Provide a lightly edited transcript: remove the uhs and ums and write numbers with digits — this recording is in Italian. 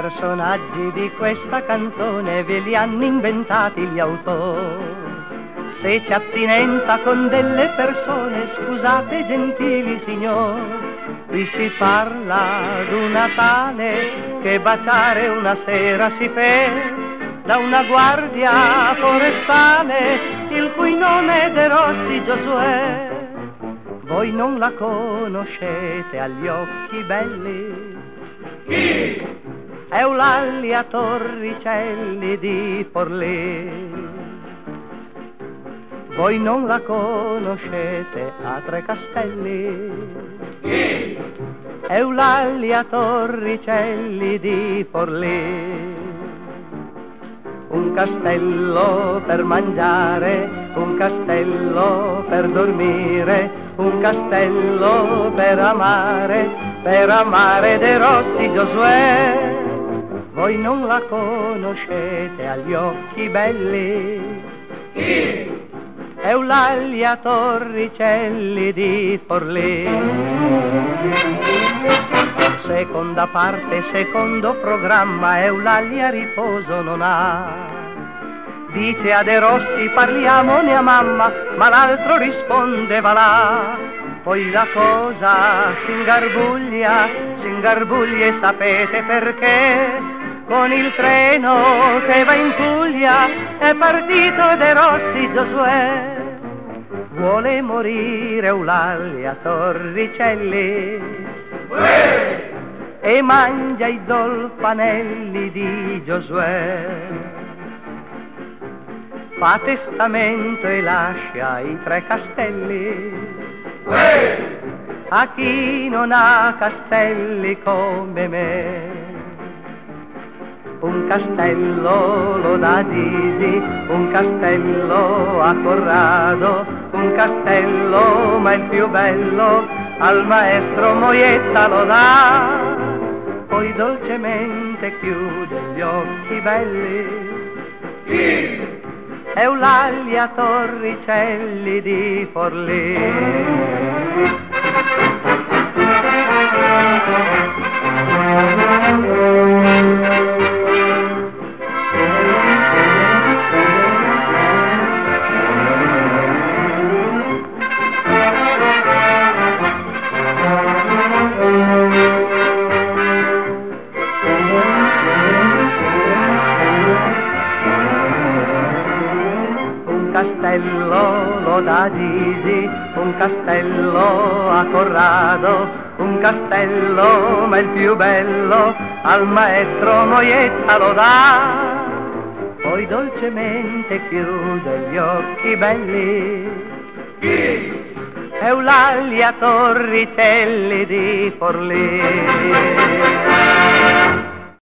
personaggi di questa canzone ve li hanno inventati gli autori. Se c'è attinenza con delle persone, scusate gentili signori, qui si parla d'una tale che baciare una sera si fe da una guardia forestale, il cui nome è De Rossi Giosuè. Voi non la conoscete agli occhi belli? Chi? Eulalia Torricelli di Forlì. Voi non la conoscete a Tre Castelli? Chi? Eulalia Torricelli di Forlì. Un castello per mangiare, un castello per dormire, un castello per amare De Rossi Giosuè. Voi non la conoscete agli occhi belli? Chi? Eulalia Torricelli di Forlì. Seconda parte, secondo programma, Eulalia riposo non ha. Dice a De Rossi parliamone a mamma, ma l'altro risponde va là. Poi la cosa si ingarbuglia e sapete perché? Con il treno che va in Puglia è partito De Rossi Giosuè. Vuole morire Eulalia Torricelli e mangia i zolfanelli di Giosuè. Fa testamento e lascia i Tre Castelli a chi non ha castelli come me. Un castello lo dà Gigi, un castello a Corrado, un castello ma il più bello al maestro Moietta lo dà. Poi dolcemente chiude gli occhi belli. Chi? Eulalia Torricelli di Forlì. Un castello lo dà Gigi, un castello a Corrado, un castello ma il più bello al maestro Moietta lo dà. Poi dolcemente chiude gli occhi belli. Chi? Eulalia Torricelli di Forlì.